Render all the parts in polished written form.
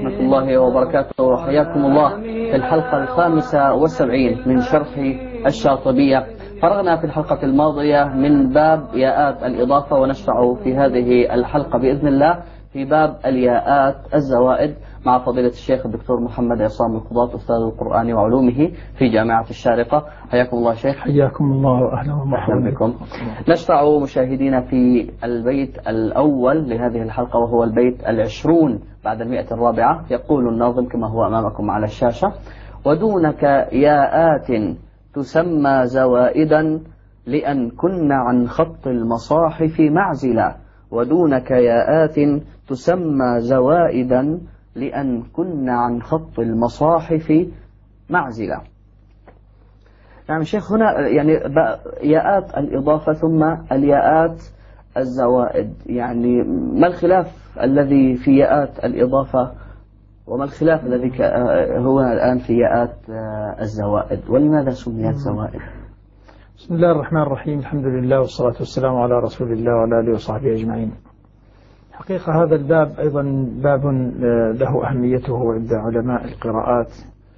ورحمة الله وبركاته. حياكم الله في الحلقة 75 من شرح الشاطبية. فرغنا في الحلقة الماضية من باب ياءات الإضافة، ونشرع في هذه الحلقة بإذن الله في باب الياءات الزوائد مع فضيلة الشيخ الدكتور محمد عصام القضاة أستاذ القرآن وعلومه في جامعة الشارقة. حياكم الله شيخ. حياكم الله وأهلا ومرحبا بكم. نشرع مشاهدينا في البيت الأول لهذه الحلقة، وهو البيت 20 بعد 100. يقول الناظم كما هو أمامكم على الشاشة: ودونك ياءات تسمى زوائدا لأن كن عن خط المصاحف معزلا. ودونك ياءات تسمى زوائدا لأن كن عن خط المصاحف معزلا. نعم شيخ، هنا يعني ياءات الإضافة ثم الياءات الزوائد، يعني ما الخلاف الذي في ياءات الإضافة وما الخلاف الذي هو الآن في ياءات الزوائد، ولماذا سميت زوائد؟ بسم الله الرحمن الرحيم، الحمد لله والصلاة والسلام على رسول الله وعلى آله وصحبه أجمعين. حقيقة هذا الباب أيضا باب له أهميته عند علماء القراءات،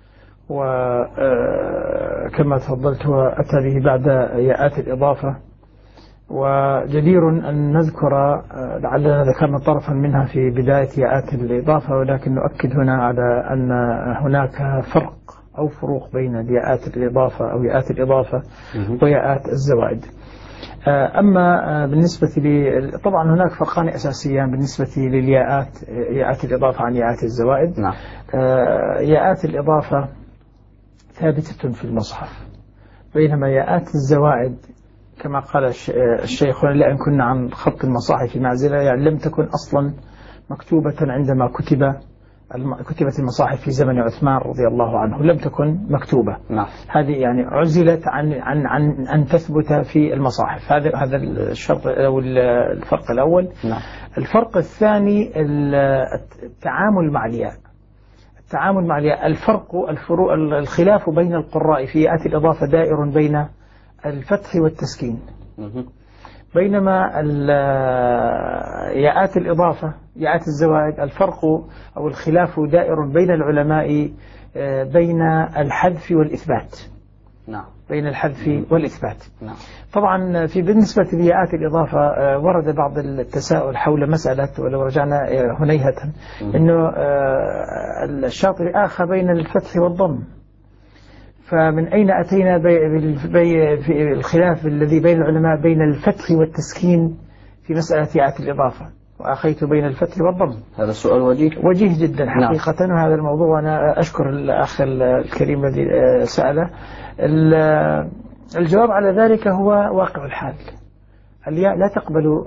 وكما تفضلت أتى به بعد ياءات الإضافة، وجدير أن نذكر لعلنا ذكرنا طرفا منها في بداية ياءات الإضافة، ولكن نؤكد هنا على أن هناك فرق أو فروق بين ياءات الإضافة أو ياءات الإضافة وياءات الزوائد. أما بالنسبة طبعا هناك فرقان أساسيان بالنسبة للياءات، ياءات الإضافة عن ياءات الزوائد. نعم. ياءات الإضافة ثابتة في المصحف، بينما ياءات الزوائد كما قال الشيخ لأن كنا عن خط المصاحف معزلة، يعني لم تكن أصلا مكتوبة عندما كتبت المصاحف في زمن عثمان رضي الله عنه، لم تكن مكتوبة. نعم. هذه يعني عزلت عن أن تثبت في المصاحف. هذا الشرط أو الفرق الأول. نعم. الفرق الثاني التعامل مع الياء. التعامل مع الياء، الخلاف بين القراء في ياءات الإضافة دائر بين الفتح والتسكين، بينما ياءات الإضافة ياءات الزوائد الفرق أو الخلاف دائر بين العلماء بين الحذف والإثبات. نعم. بين الحذف والإثبات. نعم. طبعا بالنسبة لياءات الإضافة ورد بعض التساؤل حول مسألة، ولو رجعنا هنيهة أنه الشاطبي آخى بين الفتح والضم، فمن أين أتينا في الخلاف الذي بين العلماء بين الفتح والتسكين في مسألة ياءات الإضافة، وأخيت بين الفتح والضم؟ هذا السؤال وجيه جدا حقيقة. نعم. وهذا الموضوع أنا أشكر الأخ الكريم الذي سأله. الجواب على ذلك هو واقع الحال. الياء لا تقبل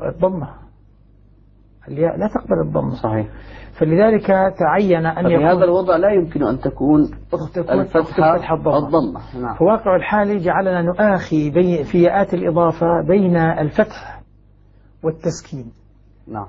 الضمة. صحيح. فلذلك تعين أن يكون هذا الوضع لا يمكن أن تكون الفتحة الضمة. نعم. فواقع الحال جعلنا نؤاخي في ياءات الإضافة بين الفتح والتسكين. نعم.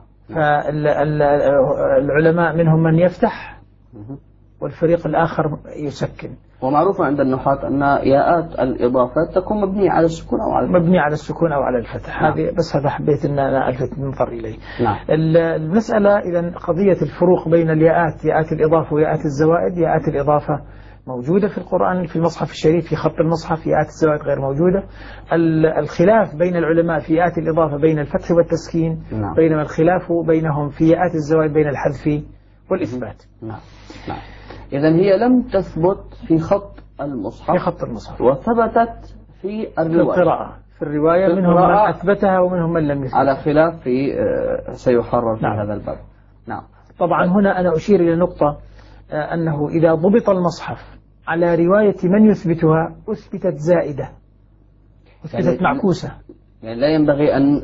فالعلماء منهم من يفتح والفريق الآخر يسكن. ومعروف عند النحاة أن ياءات الإضافة تكون مبنية على السكون أو على الفتح. نعم. هذا حبيت أن أنا ألفت النظر إليه. نعم. المسألة إذن قضية الفروق بين ياءات الإضافة وياءات الزوائد. ياءات الإضافة موجودة في القرآن في المصحف الشريف في خط المصحف، ياءات الزوائد غير موجودة. الخلاف بين العلماء في ياءات الإضافة بين الفتح والتسكين. نعم. بينما الخلاف بينهم في ياءات الزوائد بين الحذف والإثبات. نعم. نعم. إذن هي لم تثبت في خط المصحف وثبتت في القراءة. في الرواية منهم من أثبتها ومنهم من لم يثبت، على خلاف في سيحرر في نعم. هذا الباب. نعم. طبعا هنا أنا أشير إلى نقطة، أنه إذا ضبط المصحف على رواية من يثبتها أثبتت زائدة، أثبتت معكوسة، يعني لا ينبغي أن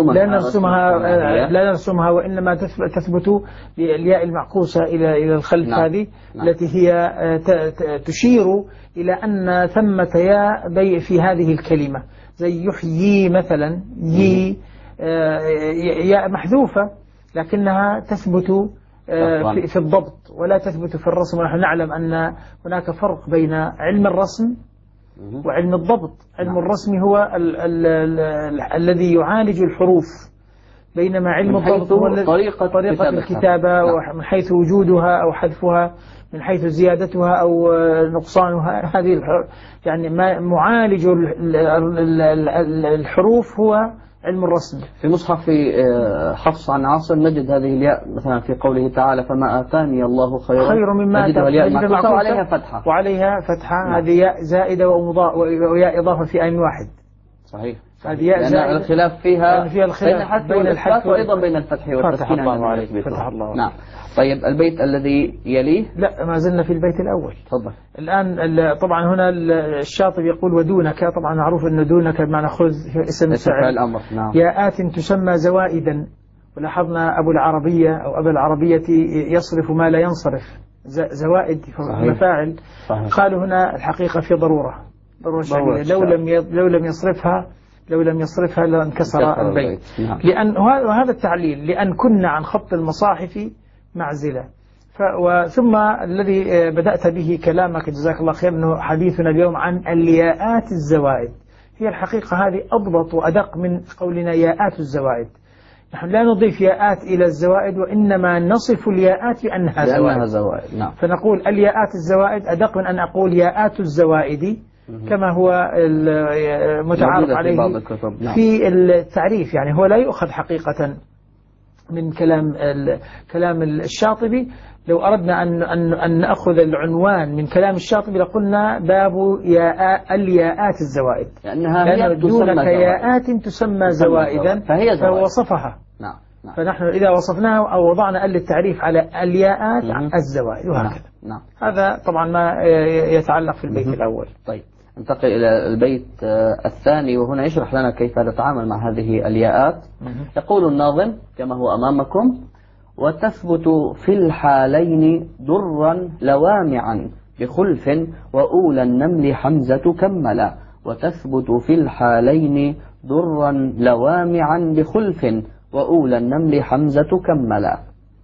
لا نرسمها وإنما تثبت بالياء المعكوسة إلى الخلف. نعم. هذه نعم. التي هي تشير إلى أن ثمة ياء في هذه الكلمة، زي يحيي مثلا، ياء محذوفة لكنها تثبت في الضبط ولا تثبت في الرسم. ونحن نعلم أن هناك فرق بين علم الرسم وعلم الضبط. علم الرسم هو الذي يعالج الحروف بينما علم الضبط هو طريقة الكتابة، ومن حيث وجودها أو حذفها، من حيث زيادتها أو نقصانها. هذه يعني معالج الحروف هو علم الرسم. في مصحف حفص عن عاصم نجد هذه الياء مثلا في قوله تعالى فما آتاني الله خير مما نجدها الياء معكوسة وعليها فتحة. وعليها فتحة. هذه ياء زائدة وياء إضافة في آن واحد. صحيح. هذه ياء زائدة. الخلاف فيها بين الحذف وأيضا بين الفتح والتسكين. فتح الله. نعم. طيب البيت الذي يليه. لا، ما زلنا في البيت الأول. تفضل. الآن طبعا هنا الشاطبي يقول ودونك. طبعا معروف أن دونك بمعنى خذ اسم فعل الأمر. نعم. ياءات تسمى زوائدا. ولاحظنا أبو العربية أو أبا العربية يصرف ما لا ينصرف، زوائد مفاعل. قالوا هنا الحقيقة في ضرورة شديدة. لو لم يصرفها لانكسر البيت. نعم. لأن وهذا التعليل لأن كنا عن خط المصاحف معزلة. ثم الذي بدأت به كلامك جزاك الله خير أنه حديثنا اليوم عن الياءات الزوائد. هي الحقيقة هذه أضبط وأدق من قولنا ياءات الزوائد. نحن لا نضيف ياءات إلى الزوائد، وإنما نصف الياءات بأنها زوائد. نعم. فنقول الياءات الزوائد أدق من أن أقول ياءات الزوائد كما هو متعارف عليه في التعريف. يعني هو لا يؤخذ حقيقة من كلام الشاطبي. لو أردنا أن نأخذ العنوان من كلام الشاطبي لقلنا باب الياءات الزوائد، لأنه دونك ياءات تسمى زوائدا فهو وصفها. نعم. فنحن إذا وصفناها أو وضعنا التعريف على الياءات الزوائد وهكذا. نعم. هذا طبعا ما يتعلق في البيت الأول. طيب ننتقل إلى البيت الثاني، وهنا يشرح لنا كيف نتعامل مع هذه الياءات. يقول الناظم كما هو أمامكم: وتثبت في الحالين درا لوامعا بخلف وأولى النمل حمزة كملا. وتثبت في الحالين درا لوامعا بخلف وأولى النمل حمزة كملا.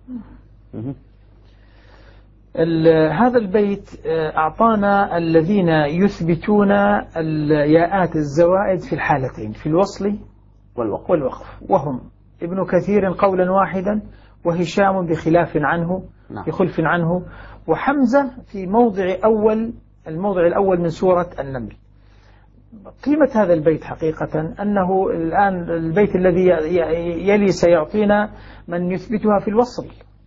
هذا البيت أعطانا الذين يثبتون الياءات الزوائد في الحالتين، في الوصل والوقف، وهم ابن كثير قولا واحدا، وهشام بخلاف عنه بخلف عنه، وحمزة في الموضع الأول من سورة النمل. قيمة هذا البيت حقيقة أنه الآن البيت الذي يلي سيعطينا من يثبتها في الوصل،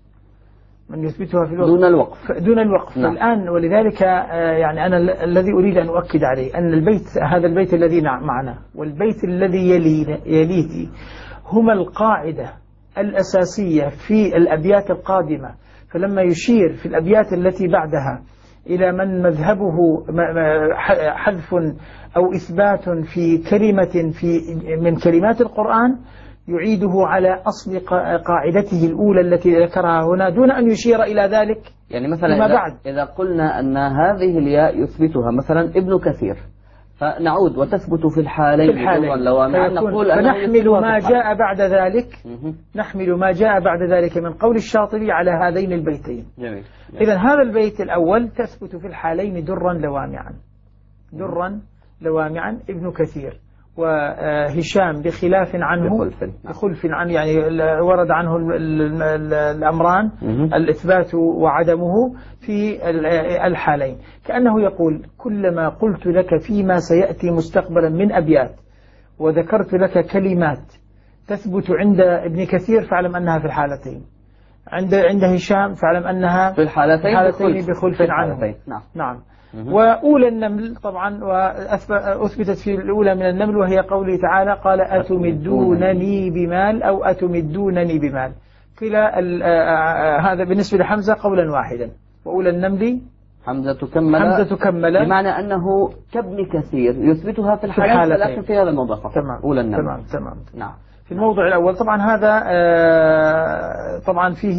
دون الوقف. نعم. الآن ولذلك يعني أنا الذي أريد أن أؤكد عليه أن هذا البيت الذي معنا والبيت الذي يليه هما القاعدة الأساسية في الأبيات القادمة. فلما يشير في الأبيات التي بعدها إلى من مذهبه حذف أو إثبات في كلمة من كلمات القرآن، يعيده على أصل قاعدته الأولى التي ذكرها هنا دون أن يشير إلى ذلك. يعني مثلا إذا قلنا أن هذه الياء يثبتها مثلا ابن كثير، فنعود وتثبت في الحالين نقول فنحمل ما جاء بعد ذلك نحمل من قول الشاطبي على هذين البيتين. جميل. إذن هذا البيت الأول تثبت في الحالين درا لوامعا ابن كثير وهشام بخلاف عنه بخلف عنه، يعني ورد عنه الأمران الإثبات وعدمه في الحالين. كأنه يقول كلما قلت لك فيما سيأتي مستقبلا من أبيات وذكرت لك كلمات تثبت عند ابن كثير فاعلم أنها في الحالتين، عند هشام فاعلم أنها في الحالتين بخلف عنه. نعم. وأولى النمل طبعا وأثبتت في الأولى من النمل، وهي قوله تعالى قال أتمدونني بمال أو أتمدونني بمال. كلا هذا بالنسبة لحمزة قولا واحدا. وأولى النمل حمزة كمل بمعنى أنه كابن كثير يثبتها في الحالات، لكن في هذا الموضع فقط. أولى النمل. تمام. نعم. في الموضع الأول طبعا هذا طبعا فيه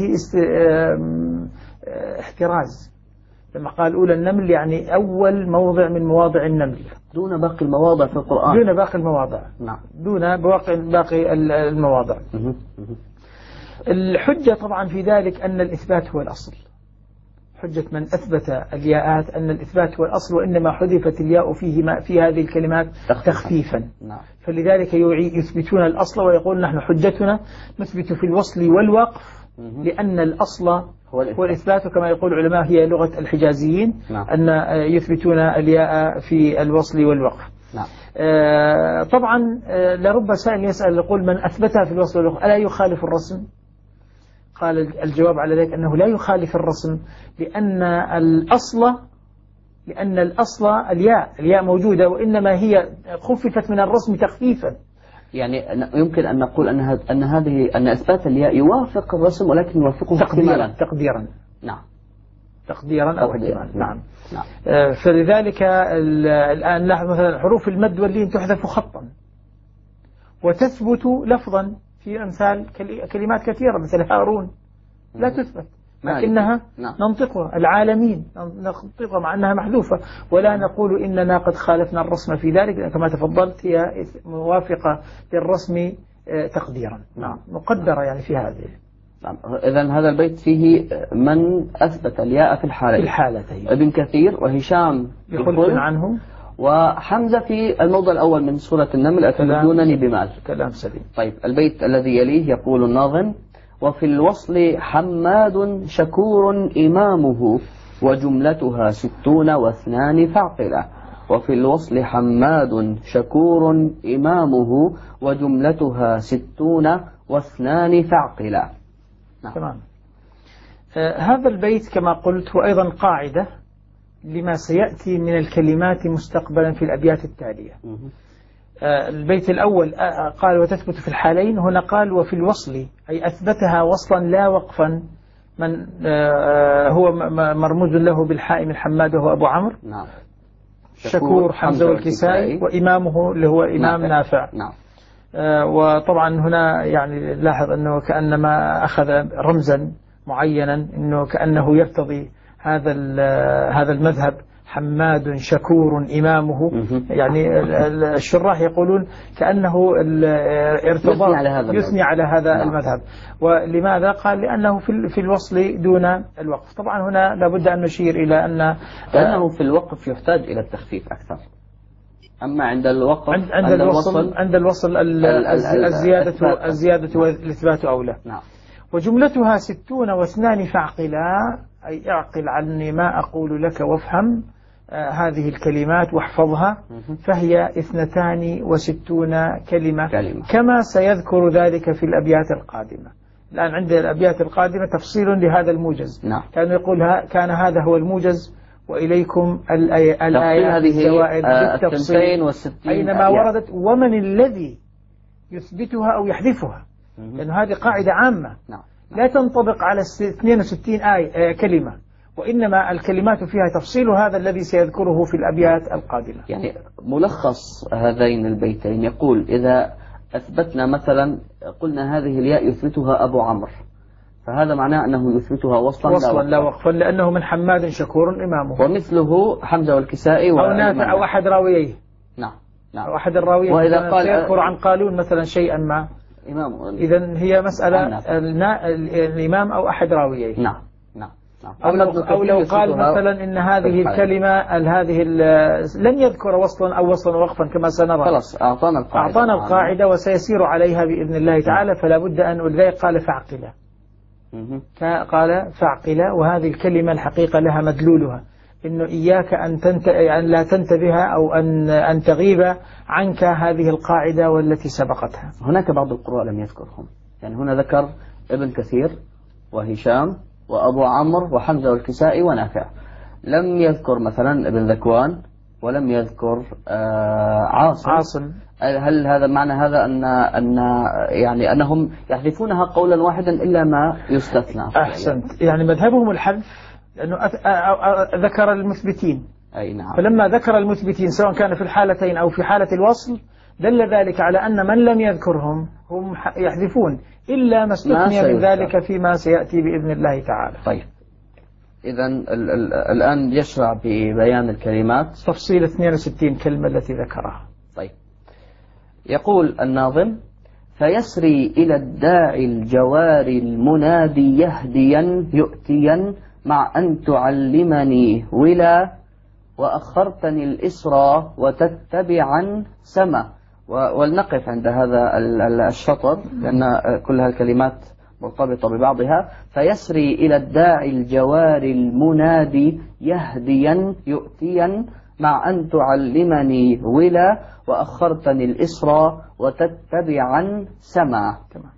احتراز لما قال أولى النمل، يعني أول موضع من مواضع النمل دون باقي المواضع في القرآن، دون باقي المواضع. نعم. دون باقي المواضع. الحجة طبعا في ذلك أن الإثبات هو الأصل. حجة من أثبت الياءات أن الإثبات هو الأصل، وإنما حذفت الياء في هذه الكلمات تخفيفا. نعم. فلذلك يثبتون الأصل ويقول نحن حجتنا نثبت في الوصل والوقف، لأن الأصل هو الإثبات، كما يقول العلماء هي لغة الحجازيين. نعم. أن يثبتون الياء في الوصل والوقف. نعم. طبعا لرب سائل يسأل يقول من أثبتها في الوصل والوقف ألا يخالف الرسم؟ قال الجواب على ذلك أنه لا يخالف الرسم، لأن الأصل الياء موجودة، وإنما هي خففت من الرسم تخفيفا. يعني يمكن أن نقول أن إثبات الياء يوافق الرسم، ولكن يوافقه تقديرا. نعم. تقديرا أو احتمالا. نعم. نعم. فلذلك الآن لاحظ مثلا حروف المد واللين تحذف خطا وتثبت لفظا في أمثال كلمات كثيرة مثل هارون لا تثبت، لكنها ننطقها. العالمين ننطقها مع أنها محذوفة، ولا نقول إننا قد خالفنا الرسم في ذلك، كما تفضلت هي موافقة للرسم تقديرا. نعم. مقدرة يعني في هذه. نعم. إذن هذا البيت فيه من أثبت الياء في الحالتين ابن كثير وهشام يخلفون عنه، وحمزة في الموضع الأول من سورة النمل أتمدونني بمال. كلام سليم. طيب البيت الذي يليه يقول الناظم: وفي الوصل حماد شكور إمامه وجملتها 60 و2 فاعقلة. وفي الوصل حماد شكور إمامه وجملتها 60 و2 فاعقلة. نعم. تمام. هذا البيت كما قلت هو أيضا قاعدة لما سيأتي من الكلمات مستقبلا في الأبيات التالية. البيت الأول قال وتثبت في الحالين، هنا قال وفي الوصل، أي أثبتها وصلا لا وقفا. من هو مرموز له بالحاء من حماد وهو أبو عمرو. نعم. شكور حمزة والكسائي، وإمامه اللي هو إمام نافع. نعم. وطبعا هنا يعني لاحظ أنه كأنما أخذ رمزا معينا، أنه كأنه يرتضي هذا المذهب حماد شكور إمامه. يعني الشراح يقولون كأنه ارتضى يثني على هذا المذهب. ولماذا؟ قال لأنه في الوصل دون الوقف. طبعا هنا لابد أن نشير إلى لأنه في الوقف يحتاج إلى التخفيف أكثر، أما عند الوقف عند الوصل الزيادة والإثبات أولى. نعم. وجملتها 60 و2 فاعقلا، أي اعقل عني ما أقول لك وافهم هذه الكلمات واحفظها، فهي 62 كلمة كما سيذكر ذلك في الأبيات القادمة. الآن عند الأبيات القادمة تفصيل لهذا الموجز. نعم. كان يقول كان هذا هو الموجز وإليكم الآيات الزوائد بالتفصيل أينما وردت، ومن الذي يثبتها أو يحذفها، لأن هذه قاعدة عامة لا تنطبق على 62 كلمة، وإنما الكلمات فيها تفصيل هذا الذي سيذكره في الأبيات القادمة. يعني ملخص هذين البيتين يقول إذا أثبتنا مثلا قلنا هذه الياء يثبتها أبو عمرو، فهذا معناه أنه يثبتها وصلا لا وقفا، لأنه من حماد شكور إمامه، ومثله حمزة والكسائي أو نافع أو أحد راويه. نعم. أو أحد الراويه. وإذا قال سيذكر عن قالون مثلا شيئا ما إمام، إذن هي مسألة الإمام أو أحد راويه. نعم. أو لو قال مثلا إن هذه الكلمة لن يذكر وصلا أو وصلا وقفا كما سنرى، خلاص أعطانا القاعدة وسيسير عليها بإذن الله تعالى. فلا بد أن ولذلك قال فاعقلة، قال فاعقلة، وهذه الكلمة الحقيقة لها مدلولها، إنه إياك أن لا تنتبه أو أن تغيب عنك هذه القاعدة والتي سبقتها. هناك بعض القراء لم يذكرهم، يعني هنا ذكر ابن كثير وهشام وأبو عمرو وحمزة والكسائي ونافع، لم يذكر مثلا ابن ذكوان ولم يذكر عاصم. هل هذا معنى هذا أن يعني أنهم يحذفونها قولا واحدا إلا ما يستثنى؟ أحسنت. يعني مذهبهم الحذف، لأنه ذكر المثبتين. أي نعم. فلما ذكر المثبتين سواء كان في الحالتين أو في حالة الوصل دل ذلك على أن من لم يذكرهم هم يحذفون إلا ما استثني من ذلك فيما سيأتي بإذن الله تعالى. طيب إذن الآن يشرع ببيان الكلمات تفصيل 62 كلمة التي ذكرها. طيب يقول الناظم: فيسري إلى الداعي الجوار المنادي يهديا يؤتيا مع أن تعلمني ولا وأخرتني الإسرى وتتبعا سما. ولنقف عند هذا الشطر لأن كل هالكلمات مرتبطة ببعضها. فيسري إلى الداعي الجواري المنادي يهديا يؤتيا مع أن تعلمني ولا وأخرتني الإسرى وتتبعا سما.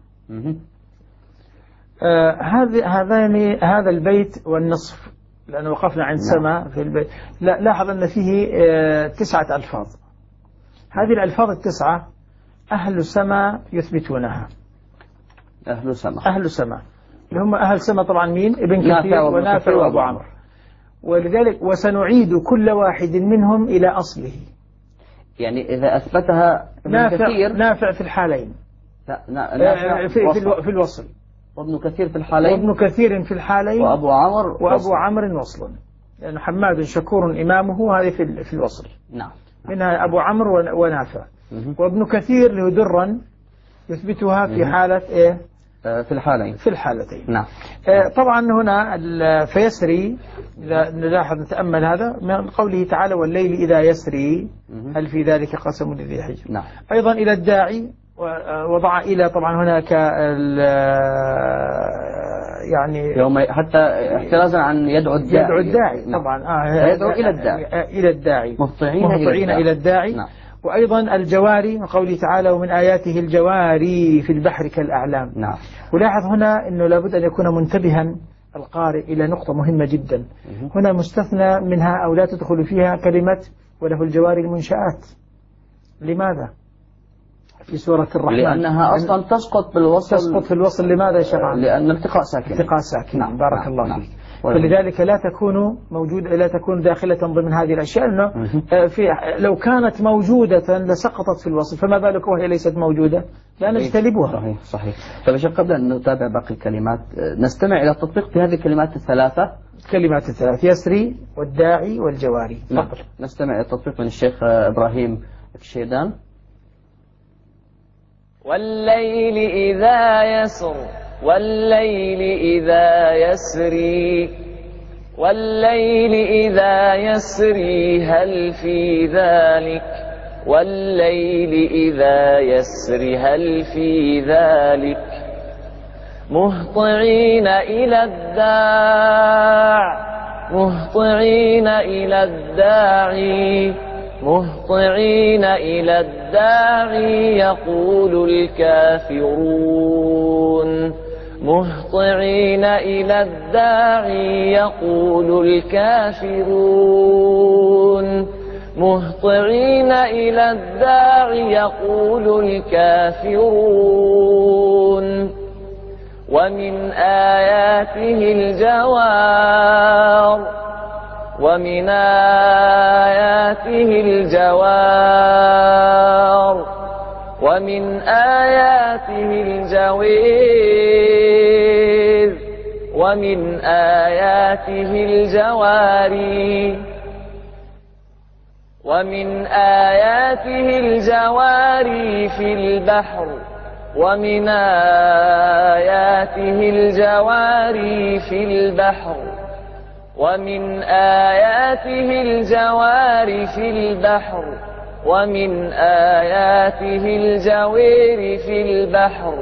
هذا البيت والنصف، لأنه وقفنا عند سما في البيت. لاحظ أن فيه 9 ألفاظ. هذه الألفاظ ال9 أهل سما يثبتونها. أهل سما اللي هم أهل سما طبعا مين؟ ابن كثير ونافع وأبو عمرو. ولذلك وسنعيد كل واحد منهم إلى أصله. يعني إذا أثبتها نافع في الحالين. لا في الوصل. وابن كثير في الحالين. وابن كثير في الحالين. وأبو عمرو وصل. لأن حماد شكور إمامه هذه في الوصل. نعم. منها أبو عمرو ونافع. وابن كثير له درا يثبتها في حالة إيه؟ في الحالتين. نعم. طبعا هنا فيسري، إذا نلاحظ نتأمل هذا من قوله تعالى والليل إذا يسري هل في ذلك قسم لذي حجر. نعم. أيضا إلى الداعي وضع إلى طبعا هناك يعني يوم حتى احترازا عن يدعو الداعي. نعم. طبعا يدعو إلى الداعي مهطعين إلى الداعي. نعم. وأيضا الجواري من قوله تعالى ومن آياته الجواري في البحر كالأعلام. نعم. ولاحظ هنا أنه لابد أن يكون منتبها القارئ إلى نقطة مهمة جدا. هنا مستثنى منها أو لا تدخل فيها كلمة وله الجواري المنشآت. لماذا؟ في سورة الرحمن لأنها أصلا تسقط في الوصل. لماذا يا شيخ؟ لأن التقاء ساكن. نعم. بارك الله فيك. فلذلك لا تكون داخلة ضمن هذه الأشياء، لأنه لو كانت موجودة لسقطت في الوصل، فما بالك وهي ليست موجودة لا نجتلبها. صحيح. طيب شيخ قبل أن نتابع باقي الكلمات نستمع إلى التطبيق في هذه الكلمات الثلاث يسري والداعي والجواري. نستمع إلى التطبيق من الشيخ إبراهيم الشيدان. والليل إذا يسر والليل إذا يسري والليل إذا يسري هل في ذلك والليل إذا يسري هل في ذلك مهطعين إلى الداعي مهطعين إلى الداعي يقول الكافرون مهطعين إلى الداعي يقول الكافرون مهطعين إلى الداعي يقول الكافرون ومن آياته الجوار ومن آياته الجوار ومن آياته الجوير ومن آياته الجواري ومن آياته الجواري في البحر ومن آياته الجواري في البحر ومن آياته الجوار في البحر ومن آياته الجوير في البحر.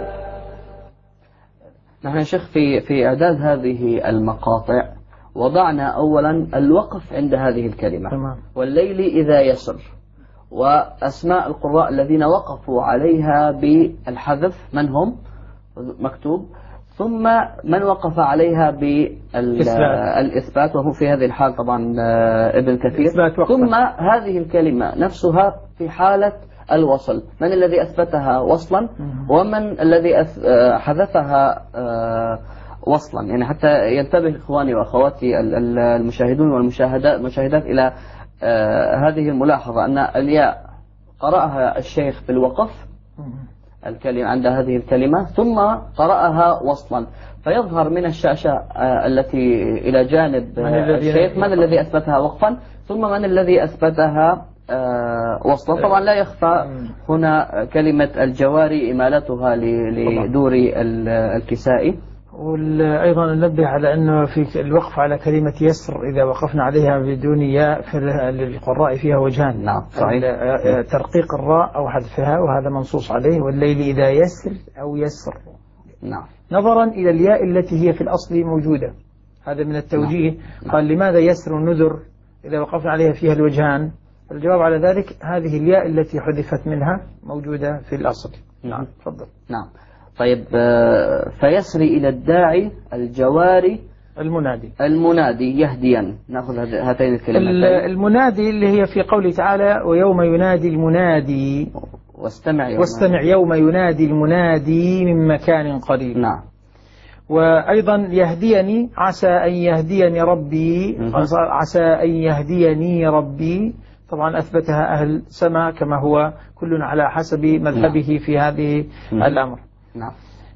نحن يا شيخ في إعداد هذه المقاطع وضعنا أولا الوقف عند هذه الكلمة. تمام. والليل إذا يسر وأسماء القراء الذين وقفوا عليها بالحذف من هم مكتوب، ثم من وقف عليها بالإثبات وهو في هذه الحال طبعا ابن كثير، ثم هذه الكلمة نفسها في حالة الوصل من الذي أثبتها وصلا ومن الذي حذفها وصلا، يعني حتى ينتبه إخواني وأخواتي المشاهدون والمشاهدات إلى هذه الملاحظة أن الياء قرأها الشيخ بالوقف الكلمة عند هذه الكلمة ثم قرأها وصلا، فيظهر من الشاشة التي إلى جانب الشيخ من الذي أثبتها وقفا ثم من الذي أثبتها وصلا. طبعا لا يخفى هنا كلمة الجواري إمالتها لدور الكسائي وأيضا ننبه على أنه في الوقف على كلمة يسر إذا وقفنا عليها بدون ياء للقراء فيها وجهان. نعم صحيح. ترقيق الراء أو حذفها، وهذا منصوص عليه، والليل إذا يسر أو يسر. نعم. نظرا إلى الياء التي هي في الأصل موجودة، هذا من التوجيه. نعم. قال لماذا يسر النذر إذا وقفنا عليها فيها الوجهان؟ الجواب على ذلك هذه الياء التي حذفت منها موجودة في الأصل. نعم تفضل. نعم طيب. فيسري إلى الداعي الجواري المنادي يهديا. نأخذ هاتين الكلمتين. المنادي اللي هي في قوله تعالى ويوم ينادي المنادي واستمع يوم ينادي المنادي من مكان قريب. نعم. وأيضا يهديني عسى أن يهديني ربي، عسى أن يهديني ربي، طبعا أثبتها أهل سما كما هو كل على حسب مذهبه في هذه الأمر. نعم.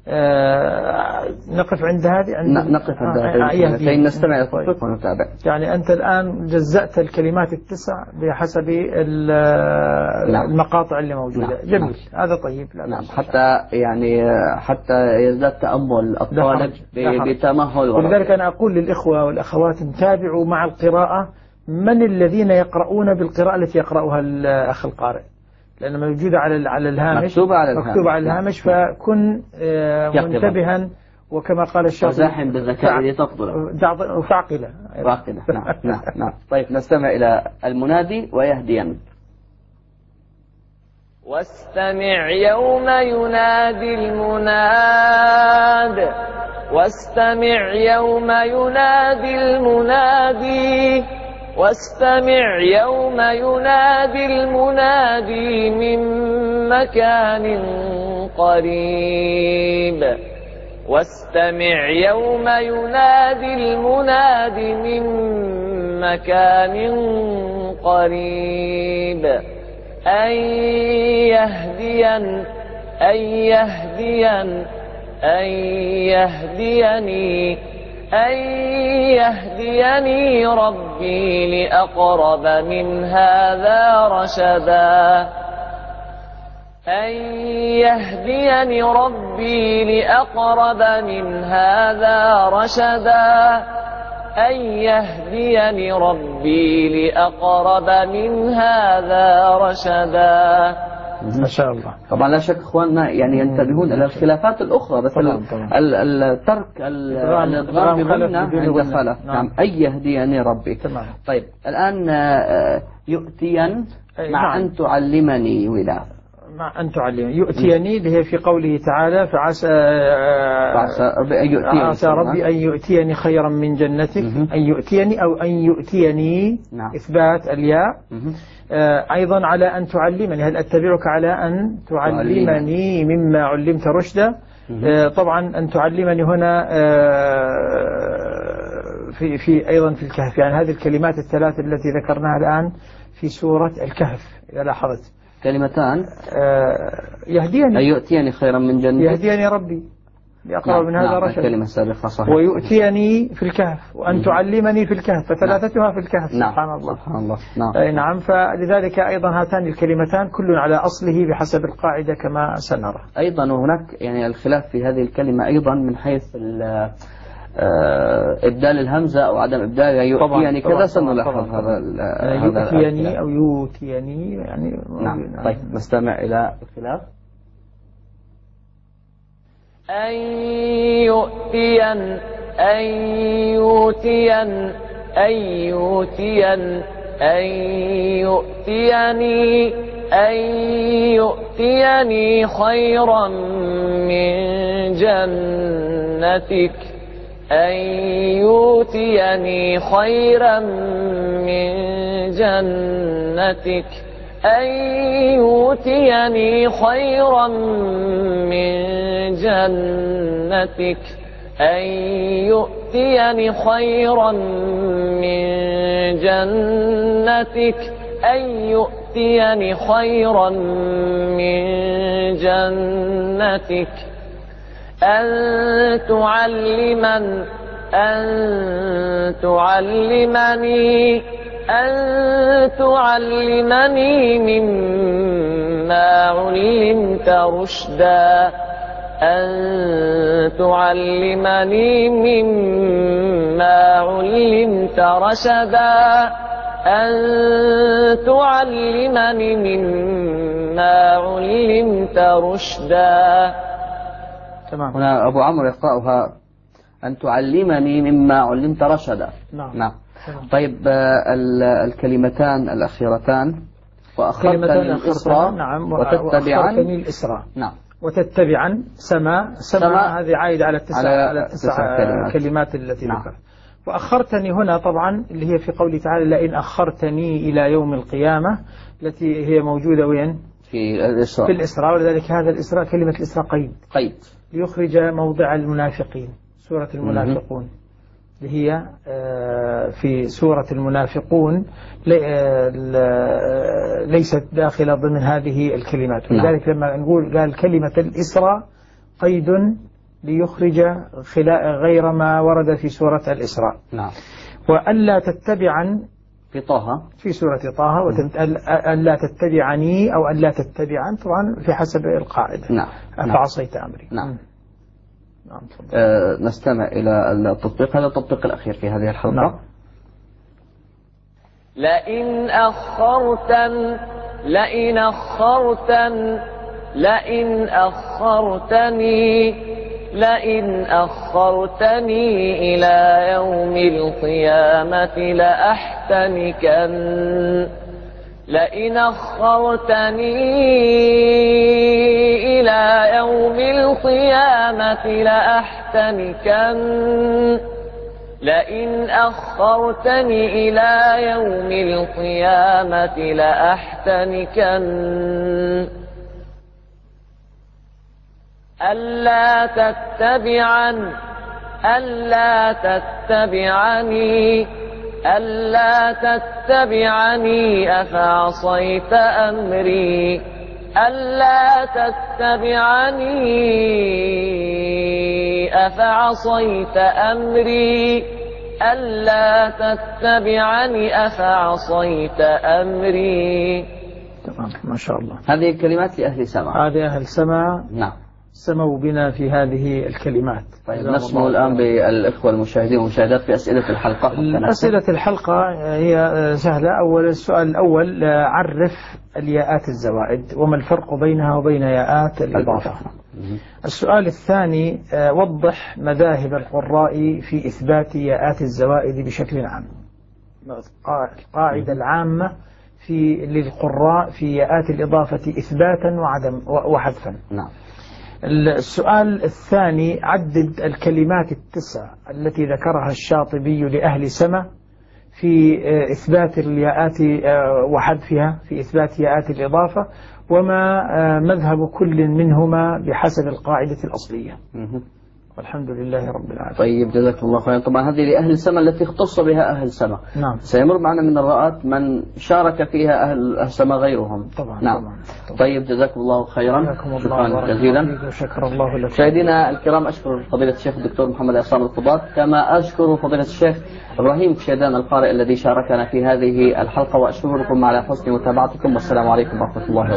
نقف عند هذه. نقف عند هذه فإن نستمع التطبيق ونتابع. يعني أنت الآن جزأت الكلمات التسع بحسب المقاطع اللي موجودة. نعم. جميل. نعم. هذا طيب. لا نعم. حتى يزداد تأمل الطالب بتمهل. ولذلك أنا أقول للإخوة والأخوات تابعوا مع القراءة من الذين يقرؤون بالقراءة التي يقرأها الأخ القارئ، لأنها موجودة على الهامش، مكتوبة على الهامش. فكن منتبها، وكما قال الشاطبي زاحم بالذكاء لتفضل وفعقلة. نعم. طيب نستمع إلى المنادي ويهديا. واستمع يوم ينادي المناد، واستمع يوم ينادي المنادي، واستمع يوم ينادي المنادي من مكان قريب، واستمع يوم ينادي المنادي من مكان قريب. أن يهديني ربي لأقرب من هذا رشدا، أن يهديني ربي لأقرب من هذا رشدا، أن يهديني ربي لأقرب من هذا رشدا. ما شاء الله. طبعا لا شك اخواننا يعني ينتبهون الى الخلافات الاخرى، بس الترك الادغام بغنى عند خلف. نعم. اي يهديني ربي. تمام. طيب الان يؤتين مع ان تعلمني ولا مع أن تعلمني. يؤتيني اللي هي في قوله تعالى فعسى ربي أن يؤتيني خيرا من جنتك. أن يؤتيني أو أن يؤتيني. نعم. إثبات الياء. أيضا على أن تعلمني، هل أتبعك على أن تعلمني مما علمت رشدا. طبعا أن تعلمني هنا في أيضا في الكهف، يعني هذه الكلمات الثلاث التي ذكرناها الآن في سورة الكهف إذا لاحظت كلمتان. يهديني، يؤتيني خيرا من جنتك، يهديني ربي لأقرب من هذا رشد. كلمة سابقة صحيح. ويؤتيني في الكهف، وأن تعلمني في الكهف، فثلاثتها في الكهف. سبحان الله. سبحان الله. نعم. نعم. فلذلك أيضا هاتان الكلمتان كل على أصله بحسب القاعدة كما سنرى. أيضا وهناك يعني الخلاف في هذه الكلمة أيضا من حيث إبدال الهمزة أو عدم إبدالها. يؤتيني كذا سنلاحظ هذا يؤتيني أو يؤتيني يعني. نعم. طيب نستمع إلى الخلاف. أن يؤتين أن يؤتين أن يؤتين أن يؤتيني أن يؤتيني خيرا من جنتك أن يؤتيني خيرا من جنتك أن يؤتيني خيرا من جنتك أن يؤتيني خيرا من جنتك أن يؤتيني خيرا من جنتك أن تعلمني مما علمت رشدا أن تعلمني مما علمت رشدا أن تعلمني مما علمت رشدا. تمام. هنا أبو عمرو يقرأها أن تعلمني مما علمت رشدا. نعم. طيب الكلمتان الأخيرتان وأخرتني الإسراء. نعم. وتتبعن الإسراء. نعم. وتتبعن سما هذه عائدة على التسع كلمات التي نعم. ذكرت. وأخرتني هنا طبعا اللي هي في قوله تعالى لئن أخرتني إلى يوم القيامة، التي هي موجودة وين؟ في الإسراء. في الإسراء، ولذلك هذا الإسراء كلمة الإسراء قيد ليخرج موضع المنافقين. سورة المنافقون اللي هي في سورة المنافقون ليست داخلة ضمن هذه الكلمات، ولذلك لما نقول قال كلمة الإسراء قيد ليخرج غير ما ورد في سورة الإسراء. نعم. وألا تتبعن في طه، في سورة طه، ألا تتبعني أو ألا تتبعن طبعا في حسب القاعدة. نعم. فعصيت أمري. نعم. نستمع إلى التطبيق، هذا التطبيق الأخير في هذه الحلقة. نعم. لئن أخرتني إلى يوم القيامة لأحتنكن ألا تتبعني أفعصيت أمري تمام. ما شاء الله. هذه الكلمات لأهل سمع. هذه أهل سمع. نعم. سموا بنا في هذه الكلمات. طيب نسمع الآن بالإخوة المشاهدين والمشاهدات في أسئلة الحلقة. أسئلة الحلقة هي سهلة. السؤال الأول عرف الياءات الزوائد وما الفرق بينها وبين ياءات الإضافة. السؤال الثاني وضح مذاهب القراء في إثبات ياءات الزوائد بشكل عام. القاعدة العامة للقراء في ياءات الإضافة إثباتا وحذفا. نعم. السؤال الثاني عدد الكلمات التسع التي ذكرها الشاطبي لأهل سمع في إثبات الياءات وحذفها، في إثبات ياءات الإضافة، وما مذهب كل منهما بحسب القاعدة الأصلية. والحمد لله رب العالمين. طيب جزاك الله خيرا. طبعا هذه لأهل سمع التي اختص بها أهل سمع. نعم. سيمر معنا من الرؤات من شارك فيها أهل سمع غيرهم. طبعا. نعم. طبعا. طيب جزاكم الله خيرا. شكرا جزيلا. وشكر الله لك. مشاهدينا الكرام، أشكر فضيلة الشيخ الدكتور محمد عصام القضاة، كما أشكر فضيلة الشيخ إبراهيم كشيدان القارئ الذي شاركنا في هذه الحلقة، وأشكركم على حسن متابعتكم، والسلام عليكم ورحمة الله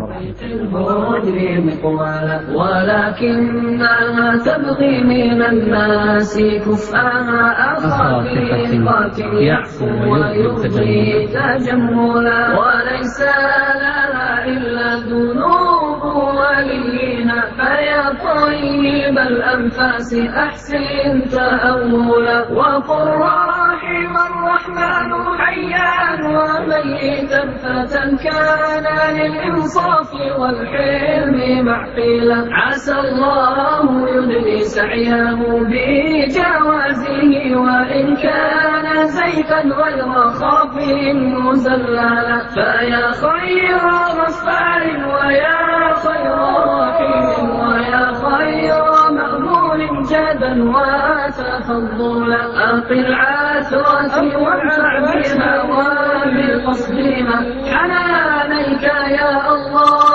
وبركاته. ولكنها تبغي من الناس كفءها أخافقة يعفو ويبغي تجملا، وليس لها إلا الذنوب وليها، فيا طيب الأنفاس أحسن تأولا، وقل رحم الرحمن حيا وميتا فتى كان للإنصاف والحلم معقلا، عسى الله يدري سعيه بجوازه، وإن كان زيفا غير خافي مزللا، فيا خير غفار ويا خير رحيم ويا خير مأمول جدا وتفضلا، أقل عثرة وانفع بها وبقصدها حنانيك يا الله.